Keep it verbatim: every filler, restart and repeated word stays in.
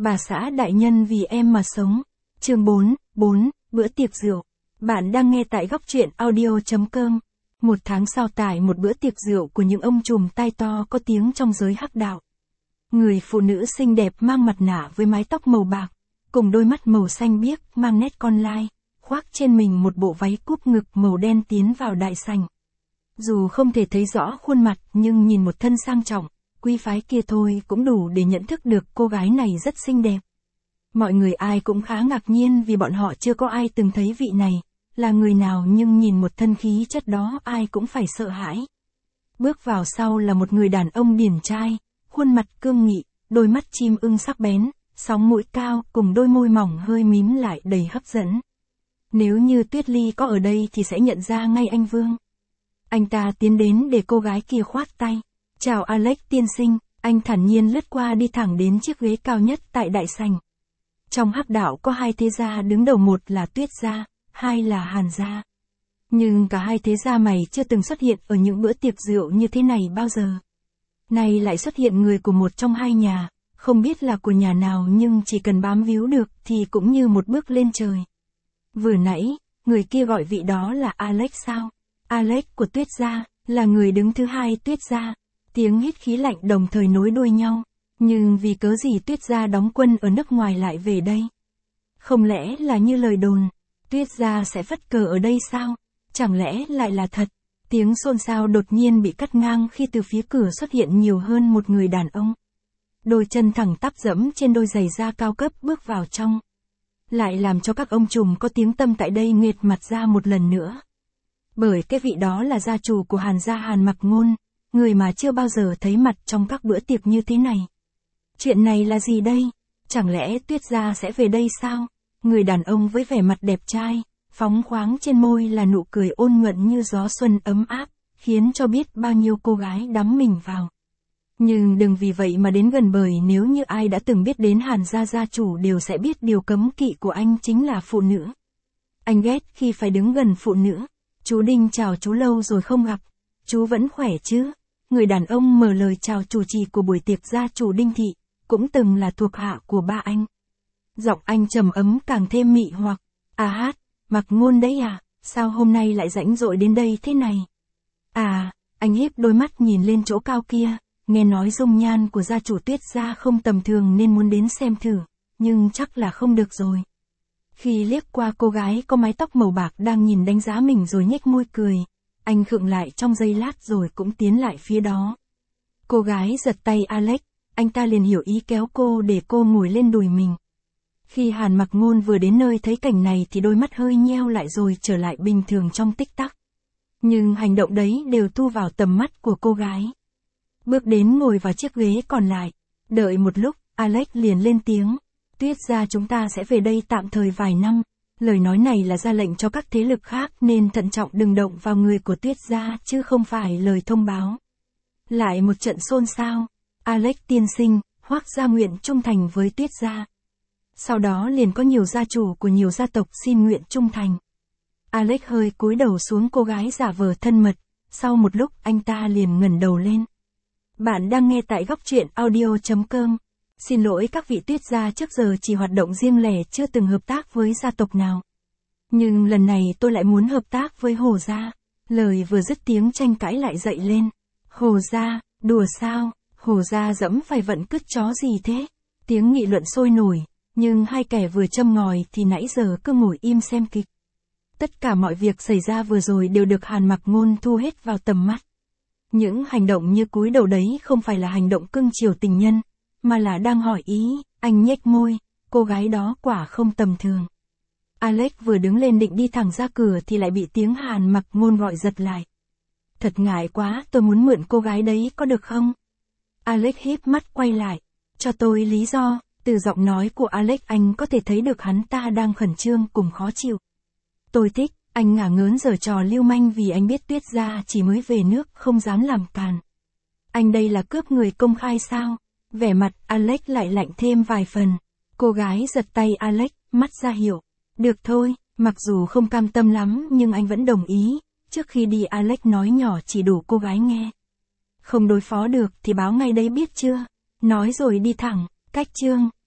Bà xã đại nhân vì em mà sống. Chương bốn, bốn, bữa tiệc rượu. Bạn đang nghe tại góc truyện audio chấm com. Một tháng sau tại một bữa tiệc rượu của những ông trùm tai to có tiếng trong giới hắc đạo. Người phụ nữ xinh đẹp mang mặt nạ với mái tóc màu bạc, cùng đôi mắt màu xanh biếc mang nét con lai, khoác trên mình một bộ váy cúp ngực màu đen tiến vào đại sảnh. Dù không thể thấy rõ khuôn mặt nhưng nhìn một thân sang trọng, quý phái kia thôi cũng đủ để nhận thức được cô gái này rất xinh đẹp. Mọi người ai cũng khá ngạc nhiên vì bọn họ chưa có ai từng thấy vị này, là người nào nhưng nhìn một thân khí chất đó ai cũng phải sợ hãi. Bước vào sau là một người đàn ông điển trai, khuôn mặt cương nghị, đôi mắt chim ưng sắc bén, sóng mũi cao cùng đôi môi mỏng hơi mím lại đầy hấp dẫn. Nếu như Tuyết Ly có ở đây thì sẽ nhận ra ngay anh Vương. Anh ta tiến đến để cô gái kia khoát tay. Chào Alex tiên sinh, anh thản nhiên lướt qua đi thẳng đến chiếc ghế cao nhất tại đại sảnh. Trong hắc đạo có hai thế gia đứng đầu, một là Tuyết gia, hai là Hàn gia. Nhưng cả hai thế gia mày chưa từng xuất hiện ở những bữa tiệc rượu như thế này bao giờ. Nay lại xuất hiện người của một trong hai nhà, không biết là của nhà nào nhưng chỉ cần bám víu được thì cũng như một bước lên trời. Vừa nãy, người kia gọi vị đó là Alex sao? Alex của Tuyết gia, là người đứng thứ hai Tuyết gia. Tiếng hít khí lạnh đồng thời nối đuôi nhau. Nhưng vì cớ gì Tuyết gia đóng quân ở nước ngoài lại về đây? Không lẽ là như lời đồn, Tuyết gia sẽ phất cờ ở đây sao? Chẳng lẽ lại là thật? Tiếng xôn xao đột nhiên bị cắt ngang khi từ phía cửa xuất hiện nhiều hơn một người đàn ông. Đôi chân thẳng tắp dẫm trên đôi giày da cao cấp bước vào trong. Lại làm cho các ông trùm có tiếng tăm tại đây nghệt mặt ra một lần nữa. Bởi cái vị đó là gia chủ của Hàn gia Hàn Mặc Ngôn, người mà chưa bao giờ thấy mặt trong các bữa tiệc như thế này. Chuyện này là gì đây? Chẳng lẽ Tuyết gia sẽ về đây sao? Người đàn ông với vẻ mặt đẹp trai, phóng khoáng trên môi là nụ cười ôn nhuận như gió xuân ấm áp, khiến cho biết bao nhiêu cô gái đắm mình vào. Nhưng đừng vì vậy mà đến gần, bởi nếu như ai đã từng biết đến Hàn gia gia chủ đều sẽ biết điều cấm kỵ của anh chính là phụ nữ. Anh ghét khi phải đứng gần phụ nữ. Chú Đinh chào chú, lâu rồi không gặp. Chú vẫn khỏe chứ? Người đàn ông mở lời chào chủ trì của buổi tiệc gia chủ Đinh Thị, cũng từng là thuộc hạ của ba anh. Giọng anh trầm ấm càng thêm mị hoặc. À hát, Mặc Ngôn đấy à, sao hôm nay lại rảnh rỗi đến đây thế này? À, anh híp đôi mắt nhìn lên chỗ cao kia, nghe nói dung nhan của gia chủ Tuyết gia không tầm thường nên muốn đến xem thử, nhưng chắc là không được rồi. Khi liếc qua cô gái có mái tóc màu bạc đang nhìn đánh giá mình rồi nhếch môi cười, anh khựng lại trong giây lát rồi cũng tiến lại phía đó. Cô gái giật tay Alex, anh ta liền hiểu ý kéo cô để cô ngồi lên đùi mình. Khi Hàn Mặc Ngôn vừa đến nơi thấy cảnh này thì đôi mắt hơi nheo lại rồi trở lại bình thường trong tích tắc. Nhưng hành động đấy đều thu vào tầm mắt của cô gái. Bước đến ngồi vào chiếc ghế còn lại. Đợi một lúc, Alex liền lên tiếng. Tuyết gia chúng ta sẽ về đây tạm thời vài năm. Lời nói này là ra lệnh cho các thế lực khác nên thận trọng đừng động vào người của Tuyết gia chứ không phải lời thông báo. Lại một trận xôn xao. Alex tiên sinh, Hoắc gia nguyện trung thành với Tuyết gia. Sau đó liền có nhiều gia chủ của nhiều gia tộc xin nguyện trung thành. Alex hơi cúi đầu xuống, cô gái giả vờ thân mật. Sau một lúc anh ta liền ngẩng đầu lên. Bạn đang nghe tại góc truyện audio chấm com. Xin lỗi các vị, Tuyết gia trước giờ chỉ hoạt động riêng lẻ chưa từng hợp tác với gia tộc nào. Nhưng lần này tôi lại muốn hợp tác với Hồ gia. Lời vừa dứt tiếng tranh cãi lại dậy lên. Hồ gia, đùa sao? Hồ gia dẫm phải vận cứt chó gì thế? Tiếng nghị luận sôi nổi, nhưng hai kẻ vừa châm ngòi thì nãy giờ cứ ngồi im xem kịch. Tất cả mọi việc xảy ra vừa rồi đều được Hàn Mặc Ngôn thu hết vào tầm mắt. Những hành động như cúi đầu đấy không phải là hành động cưng chiều tình nhân, mà là đang hỏi ý. Anh nhếch môi, cô gái đó quả không tầm thường. Alex vừa đứng lên định đi thẳng ra cửa thì lại bị tiếng Hàn Mặc Ngôn gọi giật lại. Thật ngại quá, tôi muốn mượn cô gái đấy có được không? Alex híp mắt quay lại. Cho tôi lý do. Từ giọng nói của Alex anh có thể thấy được hắn ta đang khẩn trương cùng khó chịu. Tôi thích. Anh ngả ngớn giở trò lưu manh vì anh biết Tuyết gia chỉ mới về nước không dám làm càn. Anh đây là cướp người công khai sao? Vẻ mặt Alex lại lạnh thêm vài phần. Cô gái giật tay Alex, mắt ra hiệu. Được thôi, mặc dù không cam tâm lắm nhưng anh vẫn đồng ý. Trước khi đi Alex nói nhỏ chỉ đủ cô gái nghe. Không đối phó được thì báo ngay đấy biết chưa? Nói rồi đi thẳng, cách chương.